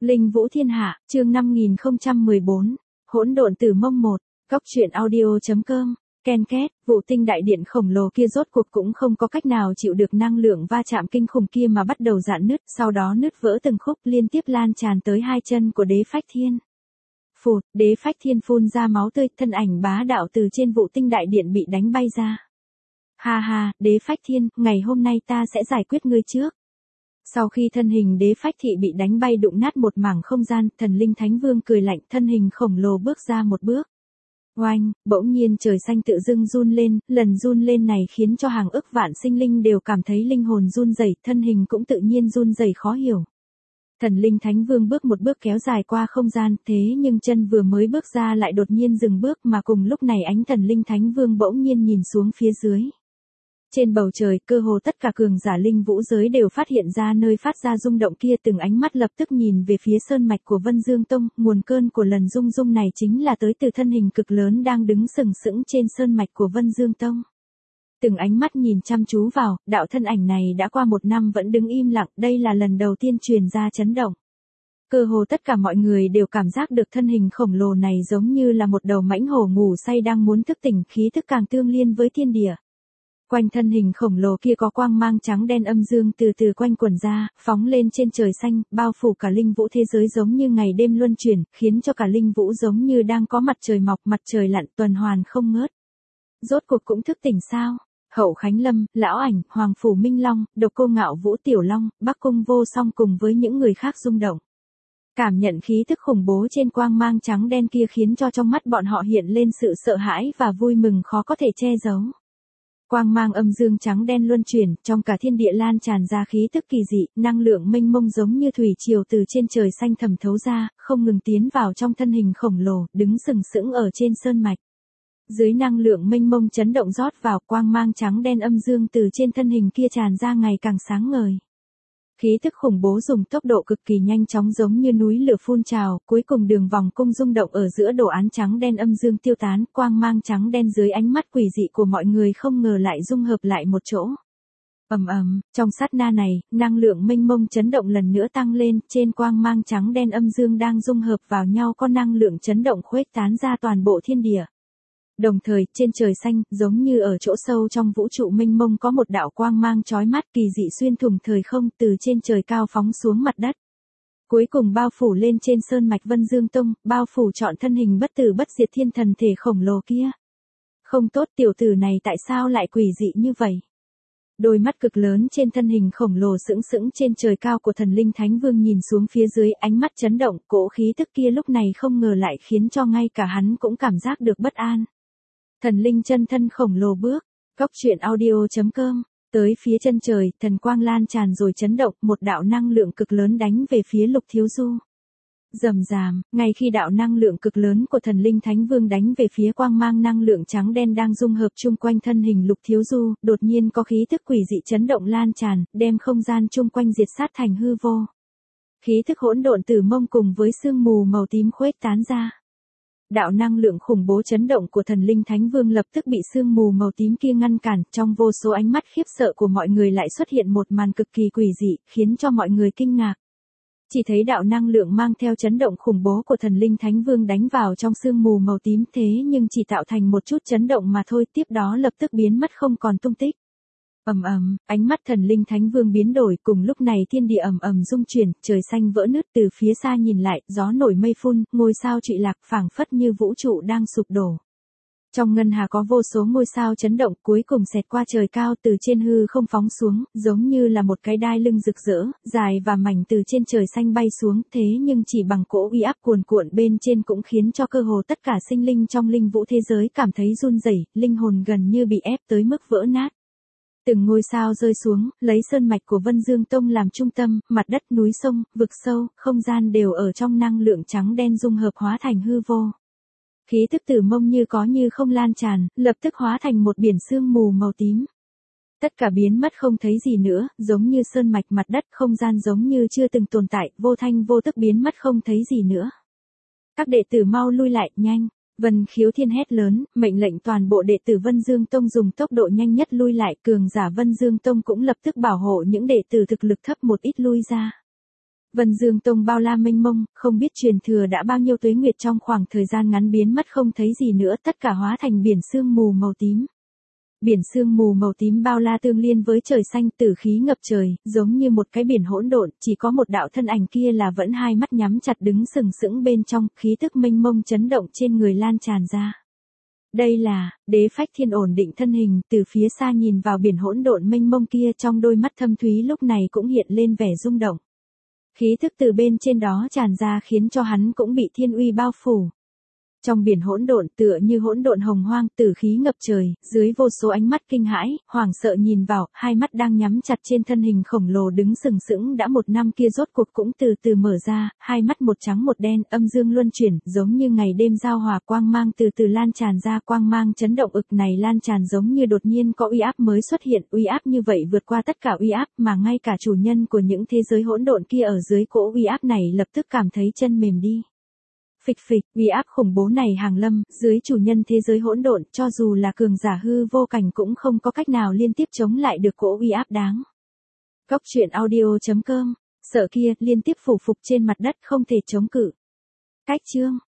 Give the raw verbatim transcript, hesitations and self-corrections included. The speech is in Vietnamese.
Linh Vũ Thiên Hạ, chương năm nghìn không trăm mười bốn, Hỗn độn Tử Mông một, Cóc truyện audio chấm com, Ken két, vụ tinh đại điện khổng lồ kia rốt cuộc cũng không có cách nào chịu được năng lượng va chạm kinh khủng kia mà bắt đầu rạn nứt, sau đó nứt vỡ từng khúc liên tiếp lan tràn tới hai chân của Đế Phách Thiên. Phụt, Đế Phách Thiên phun ra máu tươi, thân ảnh bá đạo từ trên vụ tinh đại điện bị đánh bay ra. Ha ha, Đế Phách Thiên, ngày hôm nay ta sẽ giải quyết ngươi trước. Sau khi thân hình Đế Phách Thị bị đánh bay đụng nát một mảng không gian, Thần Linh Thánh Vương cười lạnh, thân hình khổng lồ bước ra một bước. Oanh, bỗng nhiên trời xanh tự dưng run lên, lần run lên này khiến cho hàng ức vạn sinh linh đều cảm thấy linh hồn run rẩy, thân hình cũng tự nhiên run rẩy khó hiểu. Thần Linh Thánh Vương bước một bước kéo dài qua không gian, thế nhưng chân vừa mới bước ra lại đột nhiên dừng bước, mà cùng lúc này ánh Thần Linh Thánh Vương bỗng nhiên nhìn xuống phía dưới. Trên bầu trời, cơ hồ tất cả cường giả linh vũ giới đều phát hiện ra nơi phát ra rung động kia, từng ánh mắt lập tức nhìn về phía sơn mạch của Vân Dương Tông, nguồn cơn của lần rung rung này chính là tới từ thân hình cực lớn đang đứng sừng sững trên sơn mạch của Vân Dương Tông. Từng ánh mắt nhìn chăm chú vào, đạo thân ảnh này đã qua một năm vẫn đứng im lặng, đây là lần đầu tiên truyền ra chấn động. Cơ hồ tất cả mọi người đều cảm giác được thân hình khổng lồ này giống như là một đầu mãnh hổ ngủ say đang muốn thức tỉnh, khí thức càng tương liên với thiên địa. Quanh thân hình khổng lồ kia có quang mang trắng đen âm dương từ từ quanh quẩn ra, phóng lên trên trời xanh, bao phủ cả linh vũ thế giới giống như ngày đêm luân chuyển, khiến cho cả linh vũ giống như đang có mặt trời mọc mặt trời lặn tuần hoàn không ngớt. Rốt cuộc cũng thức tỉnh sao? Hậu Khánh Lâm, Lão Ảnh, Hoàng Phủ Minh Long, Độc Cô Ngạo Vũ Tiểu Long, Bắc Cung Vô Song cùng với những người khác rung động. Cảm nhận khí thức khủng bố trên quang mang trắng đen kia khiến cho trong mắt bọn họ hiện lên sự sợ hãi và vui mừng khó có thể che giấu. Quang mang âm dương trắng đen luân chuyển, trong cả thiên địa lan tràn ra khí tức kỳ dị, năng lượng mênh mông giống như thủy triều từ trên trời xanh thẩm thấu ra, không ngừng tiến vào trong thân hình khổng lồ, đứng sừng sững ở trên sơn mạch. Dưới năng lượng mênh mông chấn động rót vào, quang mang trắng đen âm dương từ trên thân hình kia tràn ra ngày càng sáng ngời. Khí thức khủng bố dùng tốc độ cực kỳ nhanh chóng giống như núi lửa phun trào, cuối cùng đường vòng cung rung động ở giữa đồ án trắng đen âm dương tiêu tán, quang mang trắng đen dưới ánh mắt quỷ dị của mọi người không ngờ lại dung hợp lại một chỗ. Ầm ầm, trong sát na này, năng lượng mênh mông chấn động lần nữa tăng lên, trên quang mang trắng đen âm dương đang dung hợp vào nhau có năng lượng chấn động khuếch tán ra toàn bộ thiên địa. Đồng thời, trên trời xanh, giống như ở chỗ sâu trong vũ trụ mênh mông có một đạo quang mang chói mắt kỳ dị xuyên thủng thời không từ trên trời cao phóng xuống mặt đất. Cuối cùng bao phủ lên trên sơn mạch Vân Dương Tông, bao phủ trọn thân hình bất tử bất diệt thiên thần thể khổng lồ kia. Không tốt, tiểu tử này tại sao lại quỷ dị như vậy? Đôi mắt cực lớn trên thân hình khổng lồ sững sững trên trời cao của Thần Linh Thánh Vương nhìn xuống phía dưới, ánh mắt chấn động, cỗ khí tức kia lúc này không ngờ lại khiến cho ngay cả hắn cũng cảm giác được bất an. Thần linh chân thân khổng lồ bước, Cóc truyện audio chấm com, tới phía chân trời, thần quang lan tràn rồi chấn động, một đạo năng lượng cực lớn đánh về phía Lục Thiếu Du. Rầm ràm, ngay khi đạo năng lượng cực lớn của Thần Linh Thánh Vương đánh về phía quang mang năng lượng trắng đen đang dung hợp chung quanh thân hình Lục Thiếu Du, đột nhiên có khí thức quỷ dị chấn động lan tràn, đem không gian chung quanh diệt sát thành hư vô. Khí thức hỗn độn tử mông cùng với sương mù màu tím khuếch tán ra. Đạo năng lượng khủng bố chấn động của Thần Linh Thánh Vương lập tức bị sương mù màu tím kia ngăn cản, trong vô số ánh mắt khiếp sợ của mọi người lại xuất hiện một màn cực kỳ quỷ dị, khiến cho mọi người kinh ngạc. Chỉ thấy đạo năng lượng mang theo chấn động khủng bố của Thần Linh Thánh Vương đánh vào trong sương mù màu tím, thế nhưng chỉ tạo thành một chút chấn động mà thôi, tiếp đó lập tức biến mất không còn tung tích. Ầm ầm, ánh mắt Thần Linh Thánh Vương biến đổi, cùng lúc này thiên địa ầm ầm rung chuyển, trời xanh vỡ nứt, từ phía xa nhìn lại, gió nổi mây phun, ngôi sao trụy lạc, phảng phất như vũ trụ đang sụp đổ. Trong ngân hà có vô số ngôi sao chấn động, cuối cùng xẹt qua trời cao từ trên hư không phóng xuống, giống như là một cái đai lưng rực rỡ, dài và mảnh từ trên trời xanh bay xuống, thế nhưng chỉ bằng cỗ uy áp cuồn cuộn bên trên cũng khiến cho cơ hồ tất cả sinh linh trong linh vũ thế giới cảm thấy run rẩy, linh hồn gần như bị ép tới mức vỡ nát. Từng ngôi sao rơi xuống, lấy sơn mạch của Vân Dương Tông làm trung tâm, mặt đất, núi sông, vực sâu, không gian đều ở trong năng lượng trắng đen dung hợp hóa thành hư vô. Khí tức tử mông như có như không lan tràn, lập tức hóa thành một biển sương mù màu tím. Tất cả biến mất không thấy gì nữa, giống như sơn mạch mặt đất, không gian giống như chưa từng tồn tại, vô thanh vô tức biến mất không thấy gì nữa. Các đệ tử mau lui lại, nhanh. Vân Khiếu Thiên hét lớn, mệnh lệnh toàn bộ đệ tử Vân Dương Tông dùng tốc độ nhanh nhất lui lại, cường giả Vân Dương Tông cũng lập tức bảo hộ những đệ tử thực lực thấp một ít lui ra. Vân Dương Tông bao la mênh mông, không biết truyền thừa đã bao nhiêu tuế nguyệt trong khoảng thời gian ngắn biến mất không thấy gì nữa, tất cả hóa thành biển sương mù màu tím. Biển sương mù màu tím bao la tương liên với trời xanh, tử khí ngập trời, giống như một cái biển hỗn độn, chỉ có một đạo thân ảnh kia là vẫn hai mắt nhắm chặt đứng sừng sững bên trong, khí tức mênh mông chấn động trên người lan tràn ra. Đây là, Đế Phách Thiên ổn định thân hình, từ phía xa nhìn vào biển hỗn độn mênh mông kia, trong đôi mắt thâm thúy lúc này cũng hiện lên vẻ rung động. Khí thức từ bên trên đó tràn ra khiến cho hắn cũng bị thiên uy bao phủ. Trong biển hỗn độn tựa như hỗn độn hồng hoang, tử khí ngập trời, dưới vô số ánh mắt kinh hãi, hoảng sợ nhìn vào, hai mắt đang nhắm chặt trên thân hình khổng lồ đứng sừng sững đã một năm kia rốt cuộc cũng từ từ mở ra, hai mắt một trắng một đen, âm dương luân chuyển, giống như ngày đêm giao hòa, quang mang từ từ lan tràn ra, quang mang chấn động ực này lan tràn giống như đột nhiên có uy áp mới xuất hiện, uy áp như vậy vượt qua tất cả uy áp mà ngay cả chủ nhân của những thế giới hỗn độn kia ở dưới cỗ uy áp này lập tức cảm thấy chân mềm đi. Phịch phịch, uy áp khủng bố này hàng lâm, dưới chủ nhân thế giới hỗn độn, cho dù là cường giả hư vô cảnh cũng không có cách nào liên tiếp chống lại được cỗ uy áp đáng. Cốc truyện audio chấm com, sợ kia, liên tiếp phủ phục trên mặt đất không thể chống cự. Cách chương.